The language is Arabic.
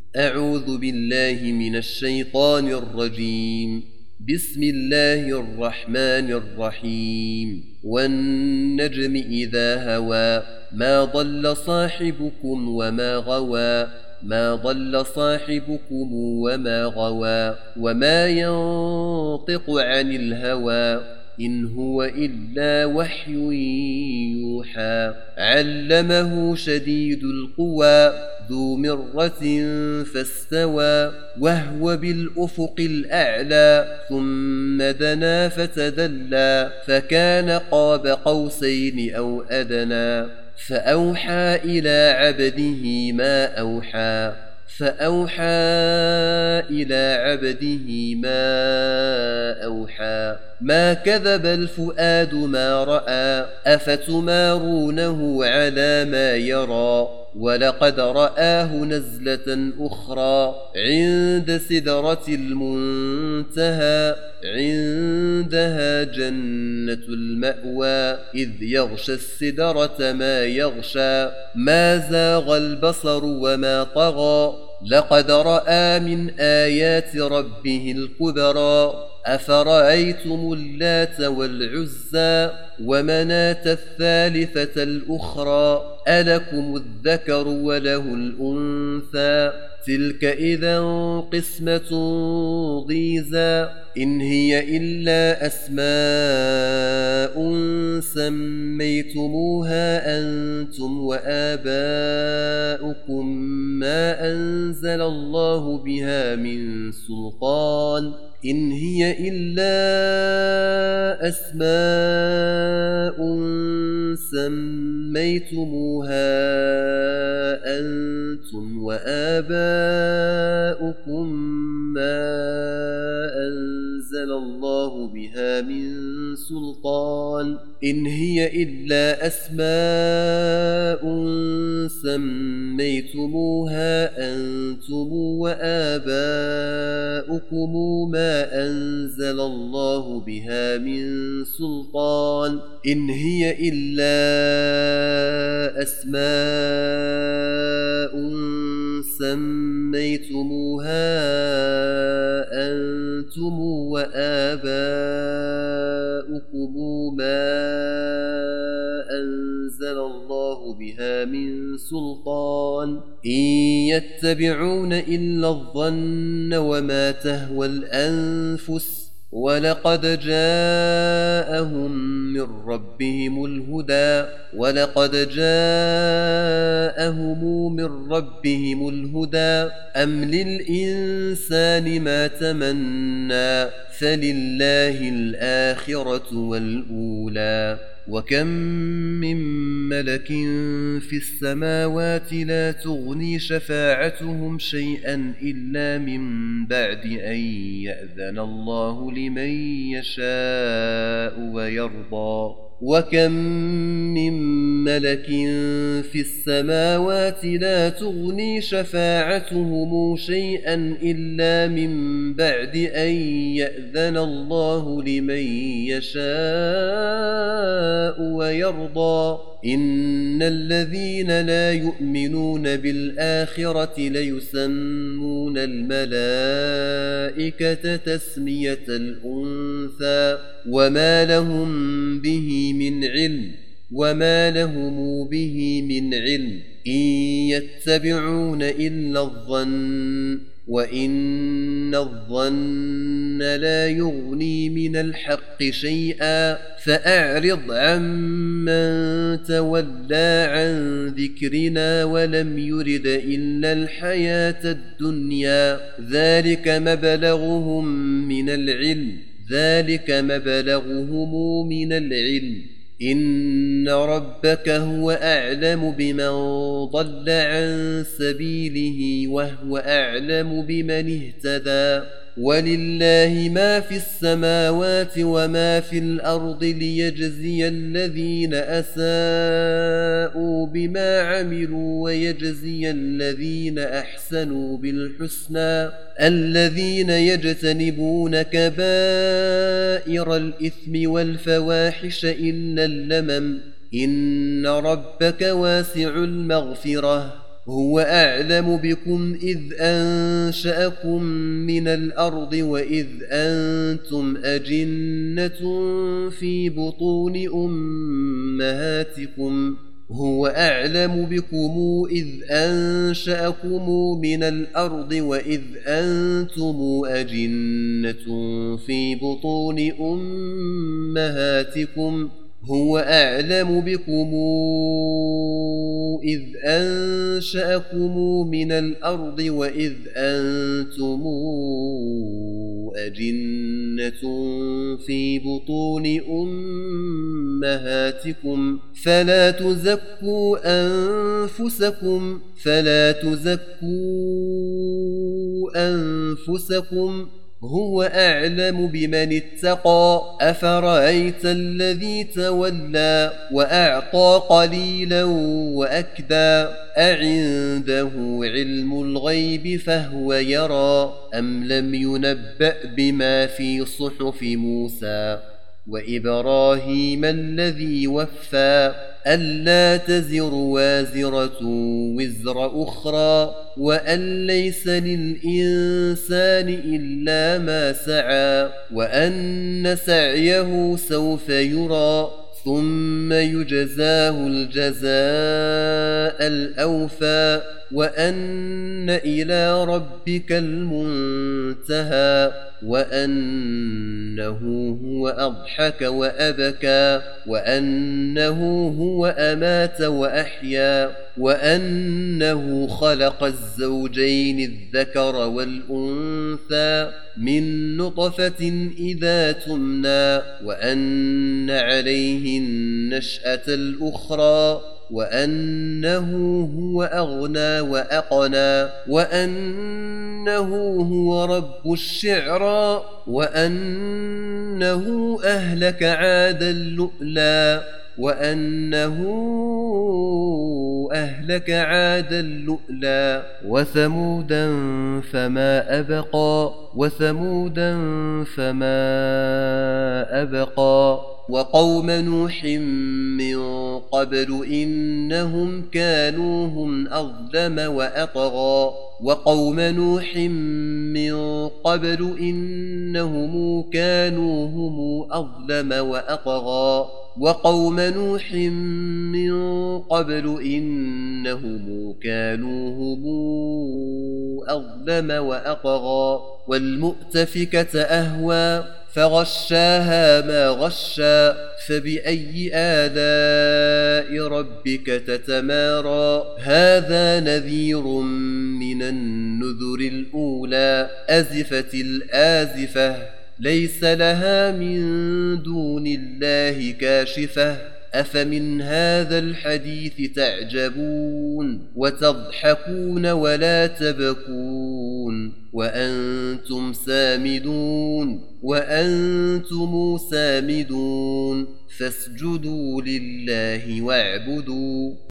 أعوذ بالله من الشيطان الرجيم. بسم الله الرحمن الرحيم. والنجم إذا هوى ما ضل صاحبكم وما غوى ما ضل صاحبكم وما غوى وما ينطق عن الهوى إن هو إلا وحي يوحى علمه شديد القوى ذو مرة فاستوى وهو بالأفق الأعلى ثم دنا فتدلى فكان قاب قوسين أو أدنى فأوحى إلى عبده ما أوحى ما كذب الفؤاد ما رأى أفتمارونه على ما يرى ولقد رآه نزلة أخرى عند سدرة المنتهى عندها جنة المأوى إذ يغشى السدرة ما يغشى ما زاغ البصر وما طغى لقد رأى من آيات ربه الكبرى أفرأيتم اللات والعزى ومناة الثالثة الأخرى ألكم الذكر وله الأنثى تلك إذا قسمة ضيزى إن هي إلا أسماء سميتموها أنتم وآباؤكم ما أنزل الله بها من سلطان إن هي إلا أسماء سميتموها أنتم وآباؤكم ما أنزل الله بها من سلطان إن هي إلا أسماء سميتموها أنتم وآباؤكم ما أنزل الله بها من سلطان إن هي إلا أسماء سميتموها أنتم وآباؤكم ما أنزل الله بها من سلطان إن يتبعون إلا الظن وما تهوى الأنفس ولقد جاءهم من ربهم الهدى أم للإنسان ما تمنى فلله الآخرة والأولى وكم من ملك في السماوات لا تغني شفاعتهم شيئا إلا من بعد أن يأذن الله لمن يشاء ويرضى وكم من ملك في السماوات لا تغني شفاعتهم شيئا إلا من بعد أن يأذن الله لمن يشاء ويرضى إن الذين لا يؤمنون بالآخرة ليسمون الملائكة تسمية الأنثى وما لهم به من علم إن يتبعون إلا الظن وإن الظن لا يغني من الحق شيئا فأعرض عمن تولى عن ذكرنا ولم يرد إلا الحياة الدنيا ذلك مبلغهم من العلم إن ربك هو أعلم بمن ضل عن سبيله وهو أعلم بمن اهتدى ولله ما في السماوات وما في الأرض ليجزي الذين أساءوا بما عملوا ويجزي الذين أحسنوا بالحسنى الذين يجتنبون كبائر الإثم والفواحش إلا اللمم إن ربك واسع المغفرة هو أعلم بكم إذ أنشأكم من الأرض وإذ أنتم أجنة في بطون أمهاتكم هو أعلم بكم إذ أنشأكم من الأرض وإذ أنتم أجنة في بطون أمهاتكم هو أعلم بكم إذ أنشأكم من الأرض وإذ أنتم أجنة في بطون أمهاتكم فلا تزكوا أنفسكم هو أعلم بمن اتقى أفرأيت الذي تولى وأعطى قليلا وأكدى أعنده علم الغيب فهو يرى أم لم ينبأ بما في صحف موسى وإبراهيم الذي وفى ألا تزر وازرة وزر أخرى وأن ليس للإنسان إلا ما سعى وأن سعيه سوف يرى ثم يجزاه الجزاء الأوفى وأن إلى ربك المنتهى وأنه هو أضحك وأبكى وأنه هو أمات وأحيا وأنه خلق الزوجين الذكر والأنثى من نطفة إذا تمنى وأن عليه النشأة الأخرى وأنه هو أغنى وأقنى وأنه هو رب الشعرى وأنه أهلك عاد اللؤلؤ وثمودا فما أبقى وقوم نوح من قبل إنهم كانوا هم أظلم وأطغى والمؤتفكة أهوى فغشاها ما غشى فبأي آلاء ربك تتمارى هذا نذير من النذر الأولى أزفت الآزفة ليس لها من دون الله كاشفة أفمن هذا الحديث تعجبون وتضحكون ولا تبكون وأنتم سامدون فاسجدوا لله واعبدوا